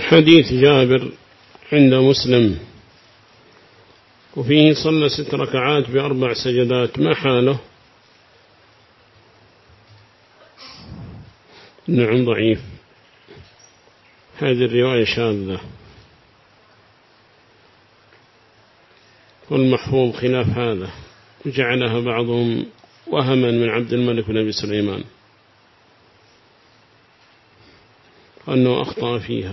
حديث جابر عند مسلم وفيه صلى 6 ركعات ب4 سجدات، ما حاله؟ نعم ضعيف، هذه الرواية شاذة، والمحفوظ خلاف هذا، وجعلها بعضهم وهما من عبد الملك بن أبي سليمان أنه أخطأ فيها،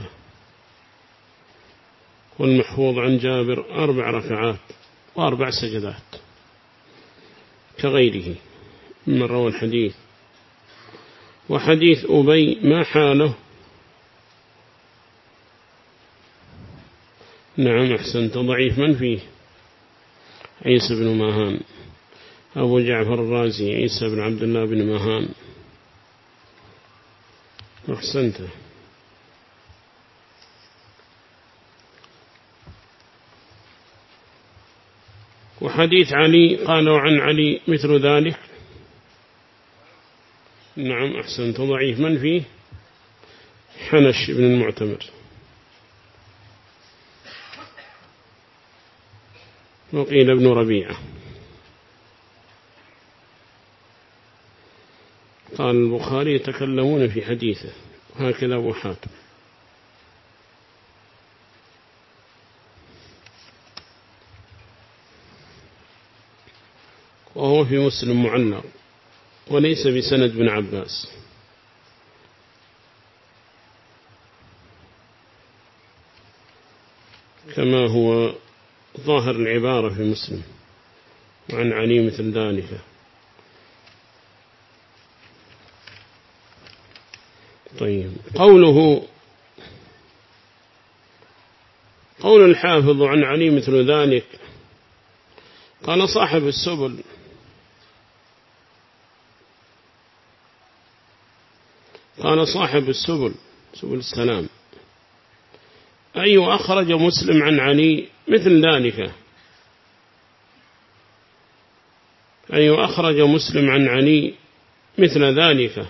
والمحفوظ عن جابر 4 ركعات و4 سجدات كغيره من روى الحديث. وحديث أبي ما حاله؟ نعم أحسنت، ضعيف. من فيه؟ عيسى بن ماهان، أبو جعفر الرازي عيسى بن عبد الله بن ماهان. أحسنت. وحديث علي قالوا عن علي مثل ذلك. نعم أحسنت، ضعيف. من فيه؟ حنش بن المعتمر. وقيل ابن ربيعة. قال البخاري يتكلمون في حديثه، هكذا أبو حاتم. وهو في مسلم معلق وليس بسند بن عباس، كما هو ظاهر العبارة في مسلم، وعن علي مثل ذلك. طيب، قول الحافظ عن علي مثل ذلك، قال صاحب السبل: قال صاحب السبل، سبل السلام: أي أخرج مسلم عن علي مثل ذلك؟ أي أخرج مسلم عن علي مثل ذلك؟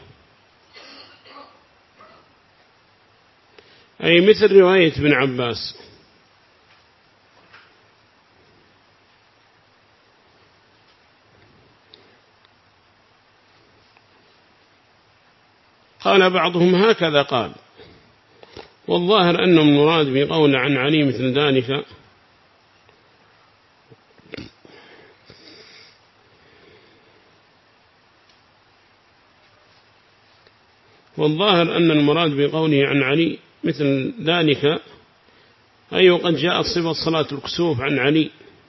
أي مثل رواية ابن عباس. قال بعضهم هكذا قال، والظاهر أنه المراد بقول عن علي مثل ذلك والظاهر أن المراد بقوله عن علي مثل ذلك أي وقد جاءت صفة صلاة الكسوف عن علي،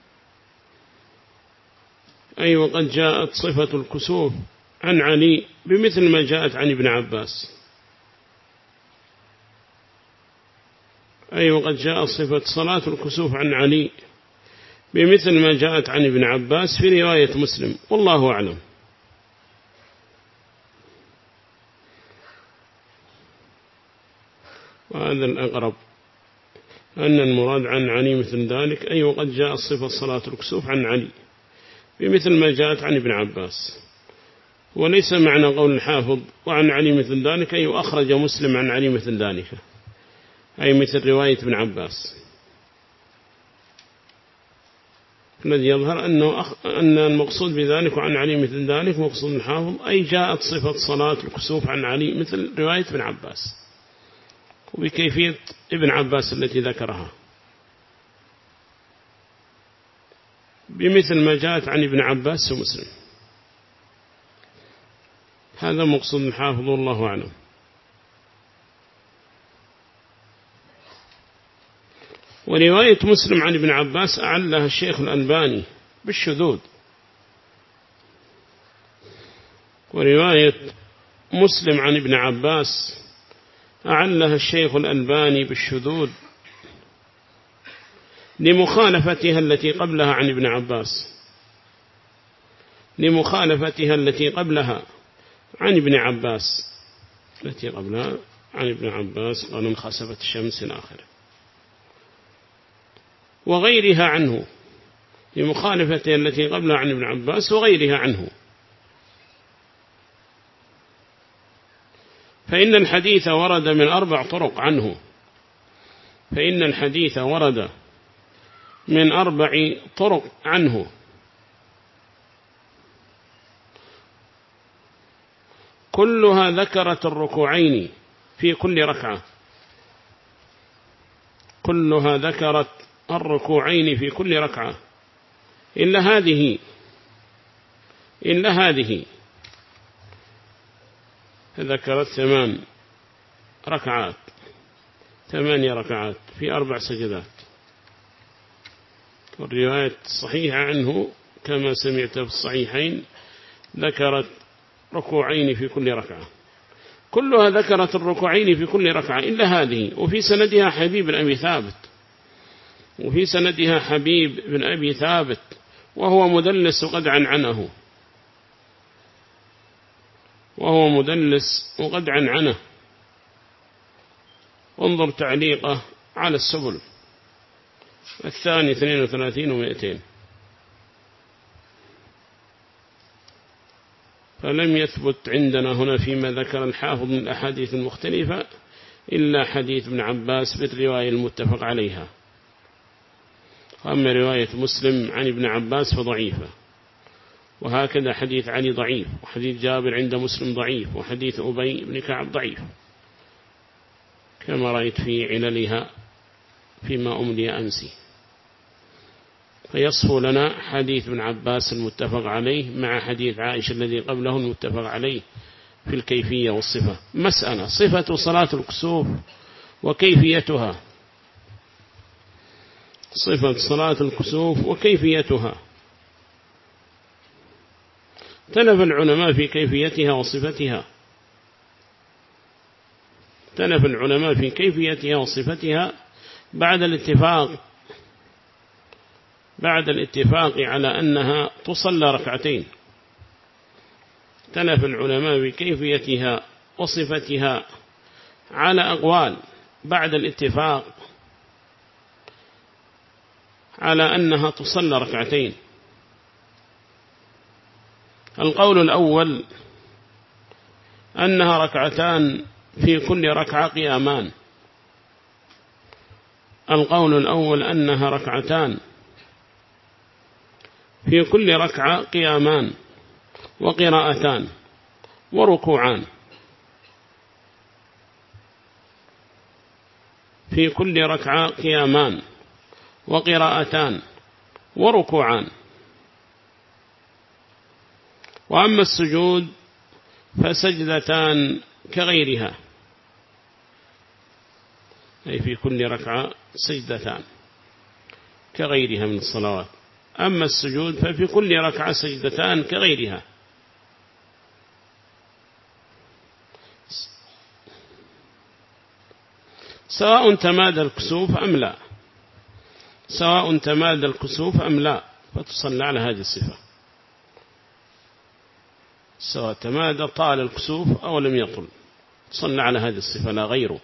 أي وقد جاءت صفة الكسوف عن علي بمثل ما جاءت عن ابن عباس، أي وقد جاءت صفة صلاة الكسوف عن علي بمثل ما جاءت عن ابن عباس في رواية مسلم، والله أعلم. وهذا الأقرب، أن المراد عن علي مثل ذلك أي وقد جاءت صفة صلاة الكسوف عن علي بمثل ما جاءت عن ابن عباس، وليس معنى قول الحافظ وعن علي مثل ذلك أي أخرج مسلم عن علي مثل ذلك، أي مثل رواية ابن عباس. الذي يظهر أن المقصود بذلك وعن علي مثل ذلك مقصود الحافظ أي جاءت صفة صلاة الكسوف عن علي مثل رواية ابن عباس، وبكيفية ابن عباس التي ذكرها بمثل ما جاءت عن ابن عباس ومسلم. هذا مقصود الحافظ، والله أعلم. ورواية مسلم عن ابن عباس أعلها الشيخ الألباني بالشذوذ، ورواية مسلم عن ابن عباس أعلها الشيخ الألباني بالشذوذ لمخالفتها التي قبلها عن ابن عباس، لمخالفتها التي قبلها عن ابن عباس، التي قبلها عن ابن عباس قال انخسفت الشمس الآخرة، وغيرها عنه، لمخالفتها التي قبلها عن ابن عباس وغيرها عنه. فإن الحديث ورد من 4 طرق عنه، فإن الحديث ورد من 4 طرق عنه، كلها ذكرت الركوعين في كل ركعة، كلها ذكرت الركوعين في كل ركعة إلا هذه ذكرت 8 ركعات، 8 ركعات في 4 سجدات. والرواية الصحيحة عنه كما سمعت في الصحيحين ذكرت ركوعين في كل ركعة، كلها ذكرت الركوعين في كل ركعة إلا هذه. وفي سندها حبيب بن أبي ثابت وهو مدلس وقد عنعنه، انظر تعليقه على السبل الثاني 32 و200. فلم يثبت عندنا هنا فيما ذكر الحافظ من الأحاديث المختلفة إلا حديث ابن عباس بالرواية المتفق عليها، أما رواية مسلم عن ابن عباس فضعيفة، وهكذا حديث علي ضعيف، وحديث جابر عند مسلم ضعيف، وحديث أبي بن كعب ضعيف كما رأيت في عللها فيما أملي أمسي. فيصفو لنا حديث ابن عباس المتفق عليه مع حديث عائشة الذي قبله المتفق عليه في الكيفية والصفة. مسألة صفة صلاة الكسوف وكيفيتها، صفة صلاة الكسوف وكيفيتها، تنف العلماء في كيفيتها وصفتها، تنف العلماء في كيفيتها وصفتها بعد الاتفاق على أنها تصلى ركعتين. تنف العلماء بكيفيتها وصفتها على أقوال بعد الاتفاق على أنها تصلى ركعتين. القول الأول أنها ركعتان في كل ركعة قيامان، القول الأول أنها ركعتان في كل ركعة قيامان وقراءتان وركوعان، في كل ركعة قيامان وقراءتان وركوعان. وأما السجود فسجدتان كغيرها، أي في كل ركعة سجدتان كغيرها من الصلوات. أما السجود ففي كل ركعة سجدتان كغيرها. سواء تمادى الكسوف أم لا، فتصلى على هذه الصفة، سواء تمادى طال الكسوف أو لم يطل، تصلى على هذه الصفة لا غيره.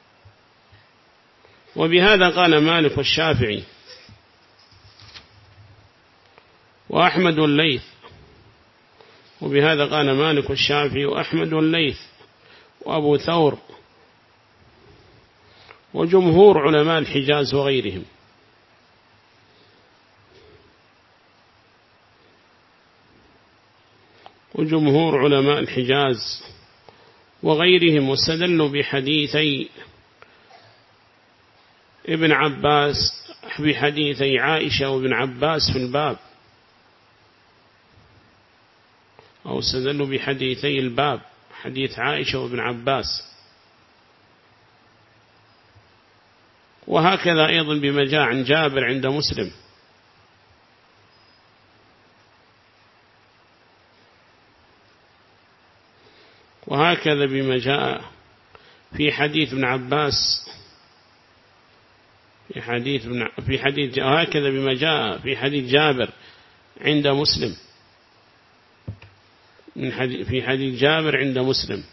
وبهذا قال مالك والشافعي وأحمد والليث، وبهذا قال مالك والشافعي وأحمد والليث وأبو ثور وجمهور علماء الحجاز وغيرهم. وجمهور علماء الحجاز وغيرهم واستدلوا بحديثي ابن عباس، بحديثي عائشة وابن عباس في الباب، أو استدلوا بحديثي الباب، حديث عائشة وابن عباس. وهكذا أيضا بما جاء عن جابر عند مسلم، وهكذا بما جاء في حديث ابن عباس، وهكذا بما جاء في حديث جابر عند مسلم، في حديث جابر عند مسلم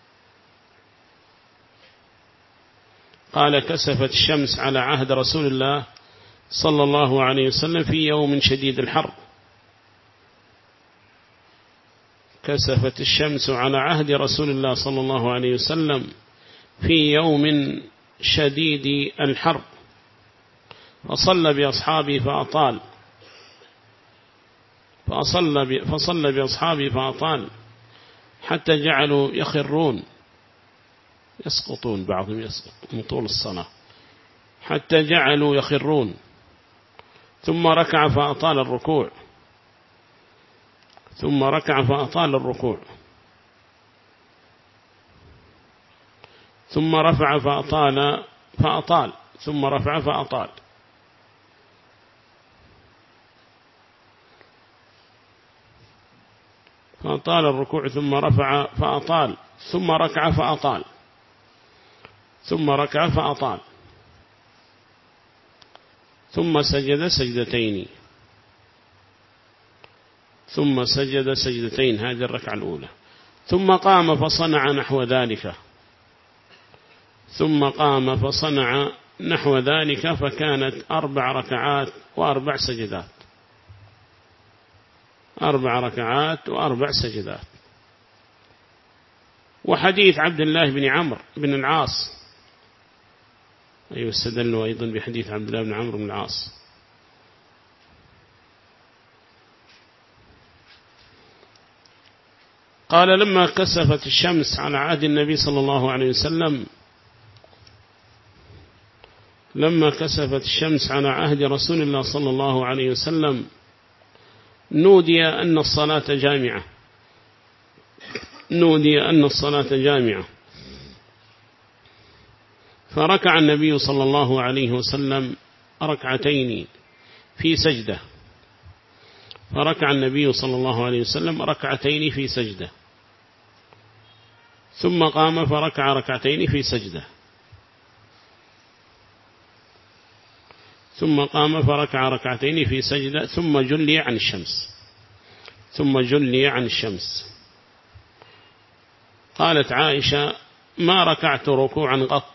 قال: كسفت الشمس على عهد رسول الله صلى الله عليه وسلم في يوم شديد الحر. كسفت الشمس على عهد رسول الله صلى الله عليه وسلم في يوم شديد الحر فصلى بأصحابه فأطال حتى جعلوا يخرون يسقطون، بعضهم يسقط من طول الصلاة، حتى جعلوا يخرون. ثم ركع فأطال الركوع، ثم ركع فأطال الركوع، ثم رفع فأطال، ثم رفع فأطال، فأطال الركوع، ثم رفع فأطال، ثم ركع فأطال، ثم ركع فأطال، ثم سجد سجدتين، ثم سجد سجدتين، هذه الركعة الأولى. ثم قام فصنع نحو ذلك، ثم قام فصنع نحو ذلك، فكانت 4 ركعات و4 سجدات، 4 ركعات و4 سجدات. وحديث عبد الله بن عمرو بن العاص، أيوة، استدلوا أيضا بحديث عبد الله بن عمرو بن العاص. قال لما كسفت الشمس على عهد النبي صلى الله عليه وسلم، لما كسفت الشمس على عهد رسول الله صلى الله عليه وسلم نودي أن الصلاة جامعة، نودي أن الصلاة جامعة، فركع النبي صلى الله عليه وسلم ركعتين في سجدة، فركع النبي صلى الله عليه وسلم ركعتين في سجدة، ثم قام فركع ركعتين في سجدة، ثم قام فركع ركعتين في سجدة، ثم جلي عن الشمس، ثم جلي عن الشمس. قالت عائشة ما ركعت ركوعا قط،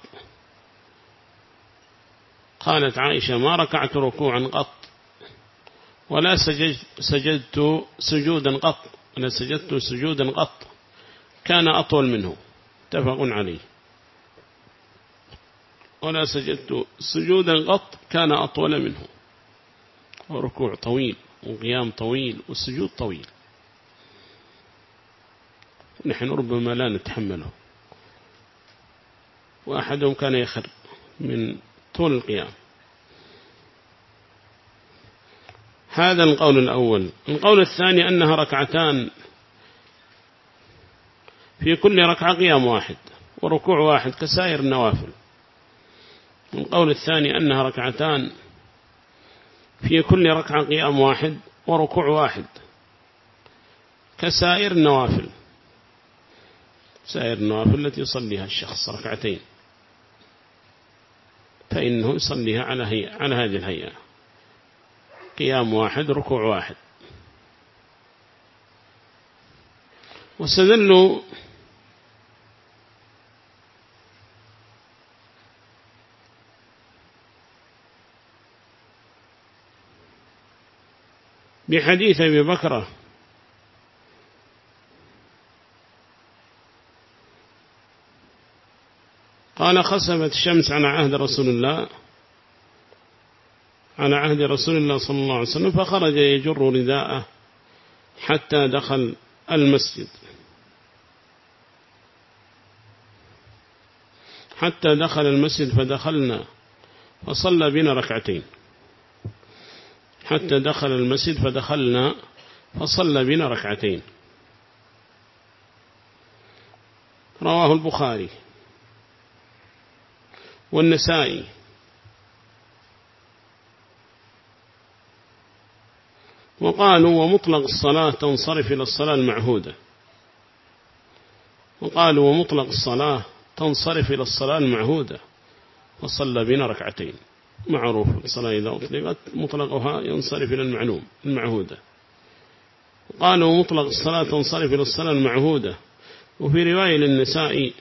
قالت عائشة ما ركعت ركوعا قط، ولا سجدت سجودا قط، ولا سجدت سجودا قط كان أطول منه، اتفق عليه. ولا سجدت سجودا قط كان أطول منه، وركوع طويل وقيام طويل والسجود طويل، نحن ربما لا نتحمله، وأحدهم كان يخر من طول القيام. هذا القول الأول. القول الثاني أنها ركعتان، في كل ركعة قيام واحد وركوع واحد كسائر النوافل. القول الثاني أنها ركعتان، في كل ركعة قيام واحد وركوع واحد كسائر النوافل، سائر النوافل التي يصليها الشخص ركعتين، فإنه يصليها على هذه الهيئة، قيام واحد ركوع واحد. واستدلوا بحديث أبي بكر قال خسفت الشمس على عهد رسول الله، على عهد رسول الله صلى الله عليه وسلم، فخرج يجر رداءه حتى دخل المسجد، حتى دخل المسجد فدخلنا فصلى بنا ركعتين، حتى دخل المسجد فدخلنا فصلى بنا ركعتين. رواه البخاري والنسائي. وقالوا ومطلق الصلاة تنصرف إلى الصلاة المعهودة، وقالوا ومطلق الصلاة تنصرف إلى الصلاة المعهودة، وصلى بنا ركعتين. معروف الصلاة إذا أطلقت مطلقها ينصرف إلى المعهودة. قالوا مطلق الصلاة تنصرف إلى الصلاة المعهودة. وفي رواية للنساء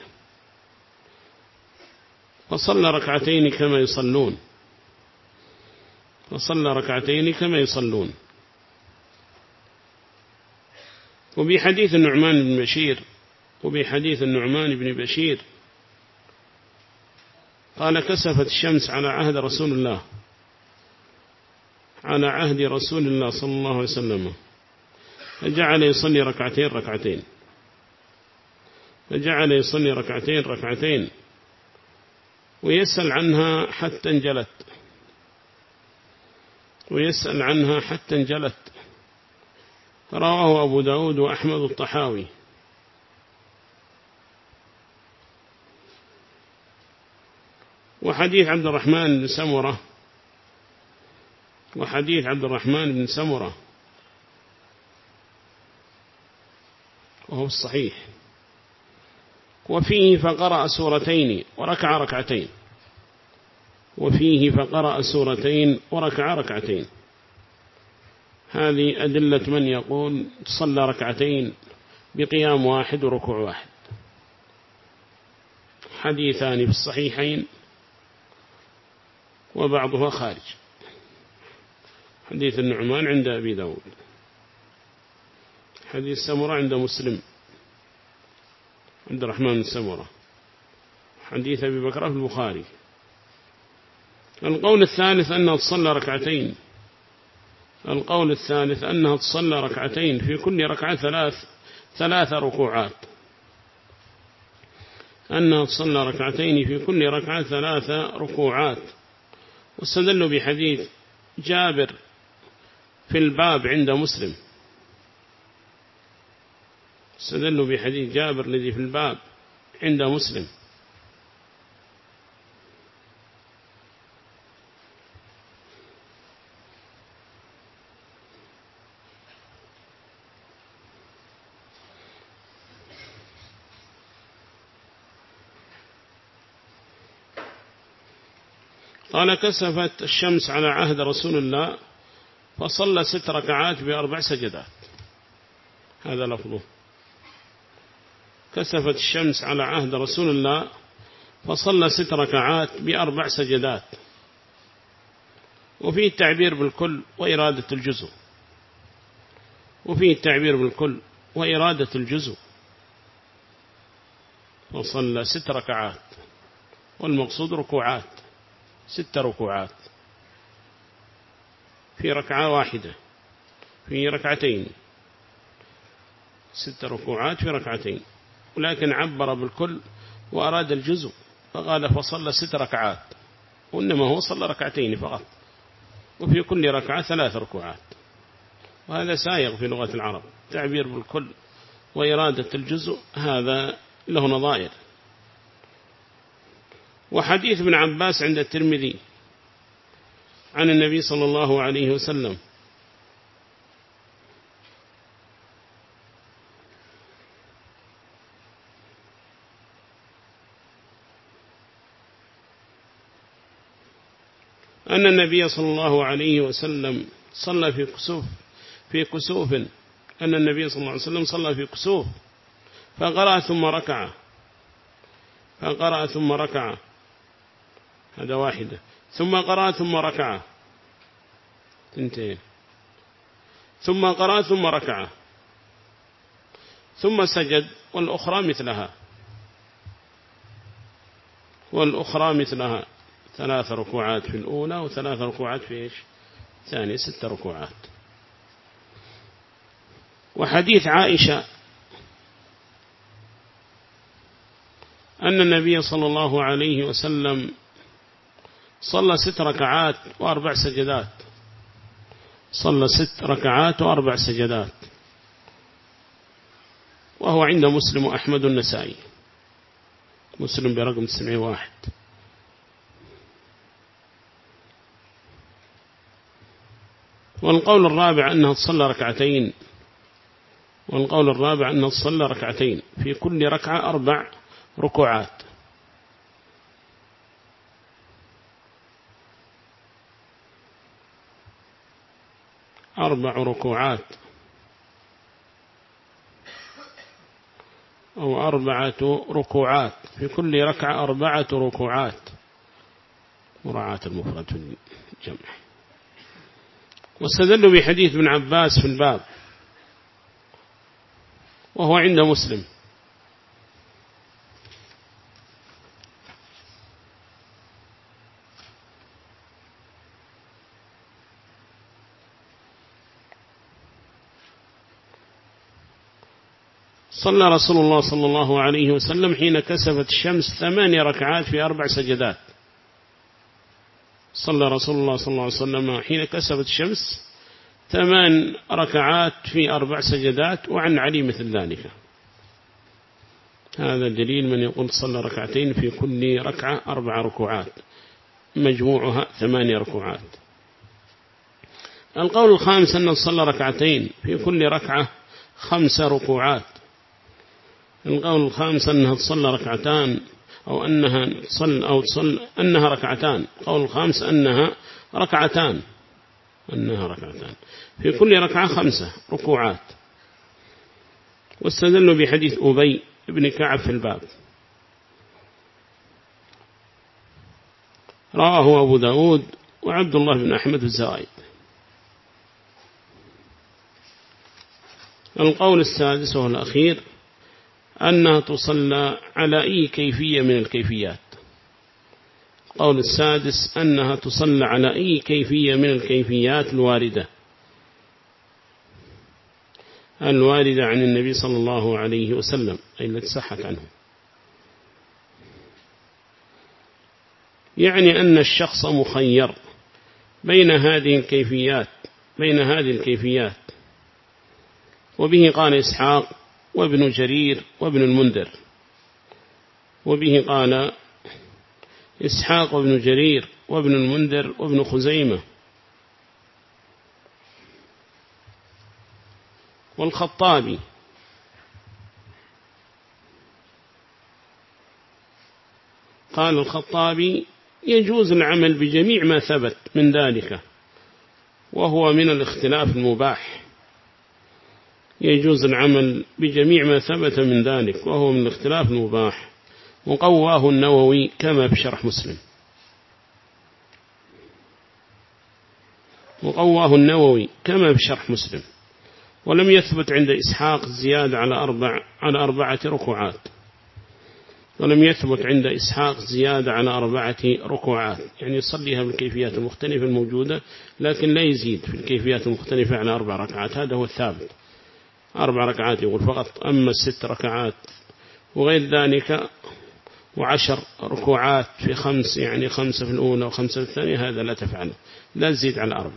فصلى ركعتين كما يصلون، فصلى ركعتين كما يصلون. وبحديث النعمان بن بشير، وبحديث النعمان بن بشير قال كسفت الشمس على عهد رسول الله، على عهد رسول الله صلى الله عليه وسلم، فجعل يصلي ركعتين ركعتين، فجعل يصلي ركعتين ركعتين ويسأل عنها حتى انجلت، ويسأل عنها حتى انجلت. رواه أبو داود وأحمد الطحاوي. وحديث عبد الرحمن بن سمرة، وحديث عبد الرحمن بن سمرة وهو الصحيح، وفيه فقرأ سورتين وركع ركعتين، وفيه فقرأ سورتين وركع ركعتين. هذه أدلة من يقول صلى ركعتين بقيام واحد وركوع واحد. حديثان في الصحيحين وبعضها خارج. حديث النعمان عند أبي داود، حديث سمرة عند مسلم، عبد الرحمن بن سمرة، حديث أبي بكر في البخاري. القول الثالث أنها تصلى ركعتين، القول الثالث أنها تصلى ركعتين في كل ركعة ثلاث ركوعات، أنها تصلى ركعتين في كل ركعة 3 ركوعات. واستدلوا بحديث جابر في الباب عند مسلم، استدلوا بحديث جابر الذي في الباب عند مسلم. قال كسفت الشمس على عهد رسول الله فصلى 6 ركعات ب4 سجدات. هذا لفظه، كسفت الشمس على عهد رسول الله فصلى 6 ركعات ب4 سجدات. وفيه التعبير بالكل وإرادة الجزء، وفيه التعبير بالكل وإرادة الجزء. وصلى 6 ركعات والمقصود ركوعات، 6 ركوعات في ركعة واحدة، في ركعتين، 6 ركوعات في ركعتين. ولكن عبر بالكل وأراد الجزء فقال فصلى 6 ركعات، وإنما هو صلى ركعتين فقط، وفي كل ركعة 3 ركوعات. وهذا سائغ في لغة العرب، تعبير بالكل وإرادة الجزء هذا له نظائر. وحديث ابن عباس عند الترمذي عن النبي صلى الله عليه وسلم أن النبي صلى الله عليه وسلم صلى في كسوف، أن النبي صلى الله عليه وسلم صلى في كسوف فقرأ ثم ركع، فقرأ ثم ركع، هذا واحدة، ثم قرأ ثم ركع، تنتين، ثم قرأ ثم ركع، ثم سجد، والأخرى مثلها، والأخرى مثلها، 3 ركوعات في الأولى و3 ركوعات في إيش ثانية، 6 ركوعات. وحديث عائشة أن النبي صلى الله عليه وسلم صلى 6 ركعات و4 سجدات، صلى 6 ركعات و4 سجدات، وهو عند مسلم وأحمد النسائي، مسلم برقم 901. والقول الرابع أنها تصلى ركعتين، والقول الرابع أنها تصلى ركعتين في كل ركعة 4 ركوعات. أربع ركوعات أو 4 ركوعات، في كل ركعة 4 ركوعات، مراعاة المفرد في الجمع. واستدلوا بحديث ابن عباس في الباب وهو عند مسلم، صلى رسول الله صلى الله عليه وسلم حين كسفت الشمس 8 ركعات في 4 سجدات. صلى رسول الله صلى الله عليه وسلم حين كسفت الشمس 8 ركعات في 4 سجدات، وعن علي مثل ذلك. هذا دليل من يقول صلى ركعتين في كل ركعة 4 ركوعات، مجموعها 8 ركوعات. القول الخامس أن صلى ركعتين في كل ركعة 5 ركوعات. القول الخامس أنها تصلى ركعتان، أو أنها ركعتان. القول الخامس أنها ركعتان في كل ركعة 5 ركوعات. واستدلوا بحديث أبي بن كعب في الباب، رواه أبو داود وعبد الله بن أحمد الزائد. القول السادس والأخير أنها تصلى على أي كيفية من الكيفيات. القول السادس أنها تصلى على أي كيفية من الكيفيات الواردة عن النبي صلى الله عليه وسلم، أي التي صحت عنه. يعني أن الشخص مخير بين هذه الكيفيات. وبه قال إسحاق وابن جرير وابن المنذر. وبه قال إسحاق وابن جرير وابن المنذر وابن خزيمة والخطابي. قال الخطابي يجوز العمل بجميع ما ثبت من ذلك، وهو من الاختلاف المباح. يجوز العمل بجميع ما ثبت من ذلك وهو من الاختلاف المباح. وقواه النووي كما في شرح مسلم. ولم يثبت عند إسحاق زيادة على 4 ركوعات. يعني يصليها بالكيفيات المختلفة الموجودة، لكن لا يزيد في الكيفيات المختلفة على 4 ركعات. هذا هو الثابت، 4 ركعات يقول فقط. أما 6 ركعات وغير ذلك و10 ركوعات في 5، يعني 5 في الأولى و5 في الثانية، هذا لا تفعله، لا تزيد على 4.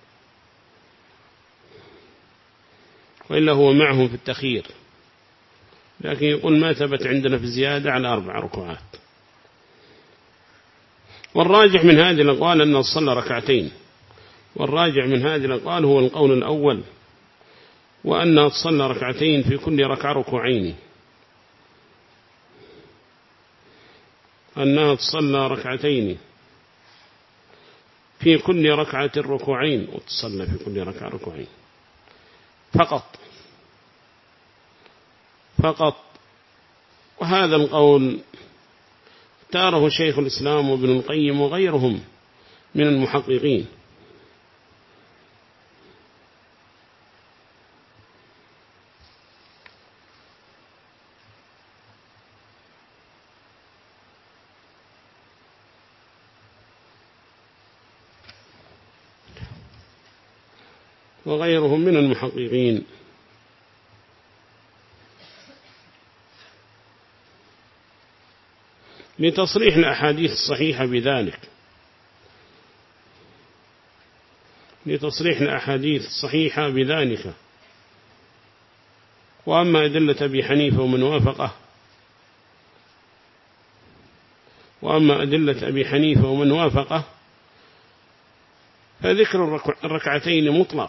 وإلا هو معهم في التخيير، لكن يقول ما ثبت عندنا في زيادة على 4 ركوعات. والراجح من هذه الأقوال أنه صلى ركعتين. هو القول الأول، وأنها تصلى ركعتين في كل ركعة ركوعين. في كل ركعة ركوعين، وتصلى في كل ركعة ركوعين فقط. وهذا القول اختاره شيخ الإسلام وابن القيم وغيرهم من المحققين. لتصريح الأحاديث الصحيحة بذلك. وأما أدلة أبي حنيفة ومن وافقه فذكر الركعتين مطلق،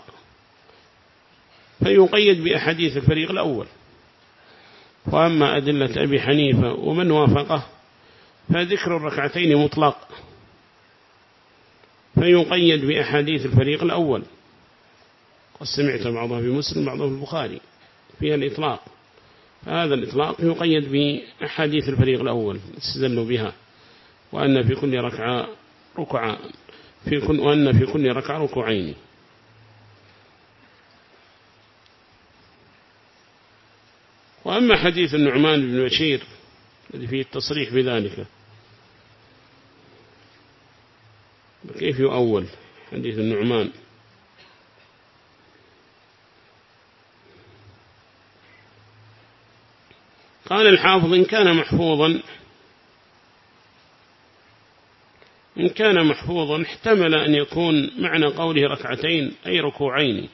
فيقيد بأحاديث الفريق الأول. وأما أدلة أبي حنيفة ومن وافقه فذكر الركعتين مطلق، فيقيد بأحاديث الفريق الأول. قد سمعت بعضها في مسلم بعضها في البخاري فيها الإطلاق. هذا الإطلاق يقيد بأحاديث الفريق الأول استدلوا بها، وأن في كل ركعة ركوعين. وأما حديث النعمان بن بشير الذي فيه التصريح بذلك، كيف يؤول حديث النعمان؟ قال الحافظ إن كان محفوظا احتمل أن يكون معنى قوله ركعتين أي ركوعين،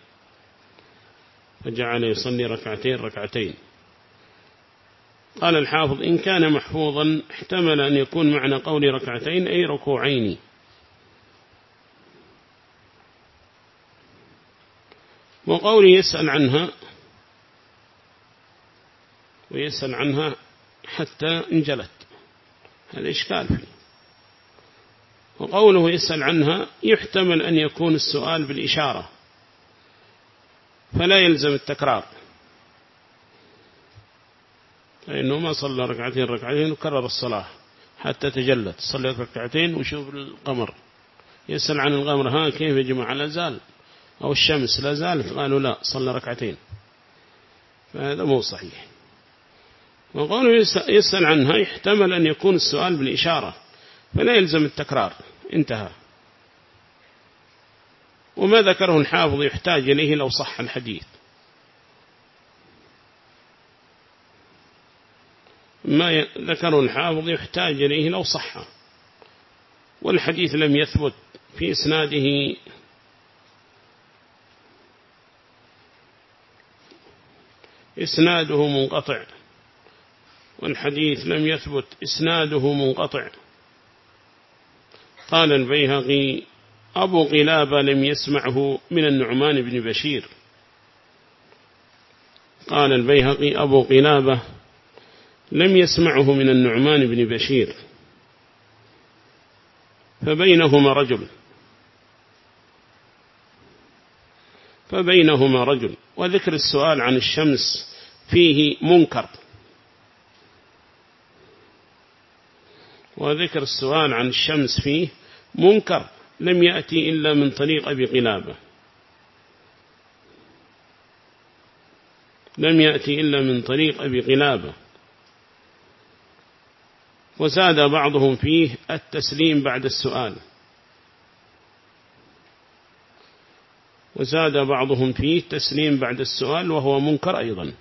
فجعل يصلي ركعتين. قال الحافظ إن كان محفوظا احتمل أن يكون معنى قوله ركعتين أي ركوعين. وقوله يسأل عنها حتى انجلت، هذا إشكال فيه. وقوله يسأل عنها يحتمل أن يكون السؤال بالإشارة فلا يلزم التكرار، فإنه ما صلى ركعتين وكرر الصلاة حتى تجلت، صلى ركعتين وشوف القمر، يسأل عن القمر ها كيف يا جماعة لا زال، أو الشمس لا زالت، قالوا لا صلى ركعتين، فهذا مو صحيح. وقوله يسأل عنها يحتمل أن يكون السؤال بالإشارة فلا يلزم التكرار، انتهى. وما ذكره الحافظ يحتاج إليه لو صح الحديث، ما ذكره الحافظ يحتاج إليه لو صح، والحديث لم يثبت في إسناده إسناده منقطع، والحديث لم يثبت إسناده منقطع. قال البيهقي أبو قلابة لم يسمعه من النعمان بن بشير. قال البيهقي أبو قلابة لم يسمعه من النعمان بن بشير، فبينهما رجل. وذكر السؤال عن الشمس فيه منكر، لم يأتي إلا من طريق أبي قلابة، وزاد بعضهم فيه التسليم بعد السؤال، وهو منكر أيضا.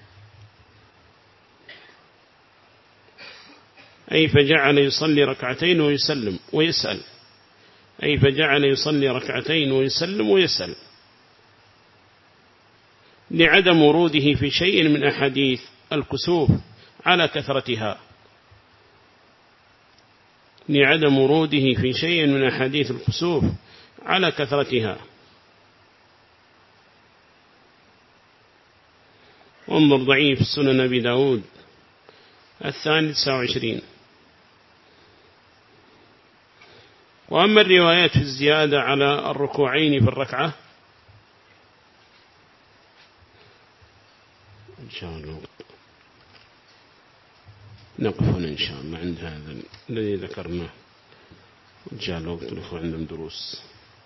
أي فجعل يصلي ركعتين ويسلم، لعدم وروده في شيء من أحاديث الكسوف على كثرتها، وانظر ضعيف سنن أبي داود 29. وأما الروايات في الزيادة على الركوعين في الركعة إن شاء الله نقف هنا إن شاء الله عند هذا الذي ذكرناه، جاء الوقت الأخوة عندهم دروس.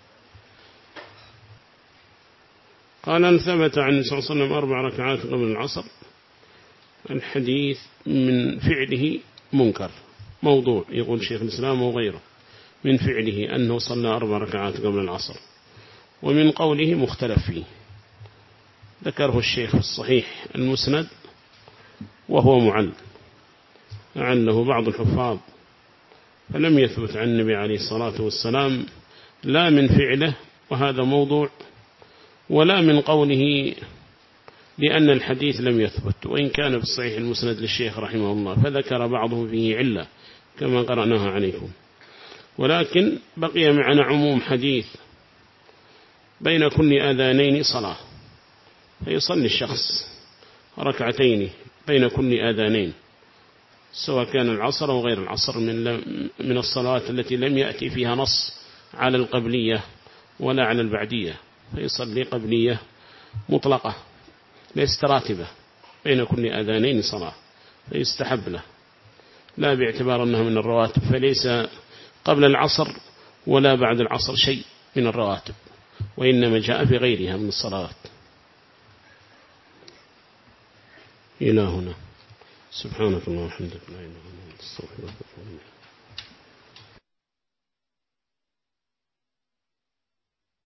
قال أن ثبت عن صلى الله عليه وسلم 4 ركعات قبل العصر، الحديث من فعله منكر موضوع، يقول شيخ الإسلام وغيره، من فعله أنه صلى 4 ركعات قبل العصر، ومن قوله مختلف فيه. ذكره الشيخ في الصحيح المسند وهو أعله بعض الحفاظ، فلم يثبت عن النبي عليه الصلاة والسلام لا من فعله وهذا موضوع، ولا من قوله لأن الحديث لم يثبت، وإن كان في الصحيح المسند للشيخ رحمه الله، فذكر بعضه فيه علة كما قرأناها عليكم. ولكن بقي معنا عموم حديث بين كل آذانين صلاة، فيصلي الشخص ركعتين بين كل آذانين، سواء كان العصر أو غير العصر، من الصلاة التي لم يأتي فيها نص على القبلية ولا على البعدية، فيصلي قبلية مطلقة ليست راتبة، بين كل آذانين صلاة، فيستحب له، لا باعتبار أنها من الرواتب، فليس قبل العصر ولا بعد العصر شيء من الرواتب، وإنما جاء في غيرها من الصلاة. إلى هنا، سبحانك اللهم وبحمدك، لا إله إلا أنت، استغفرك وأتوب إليك.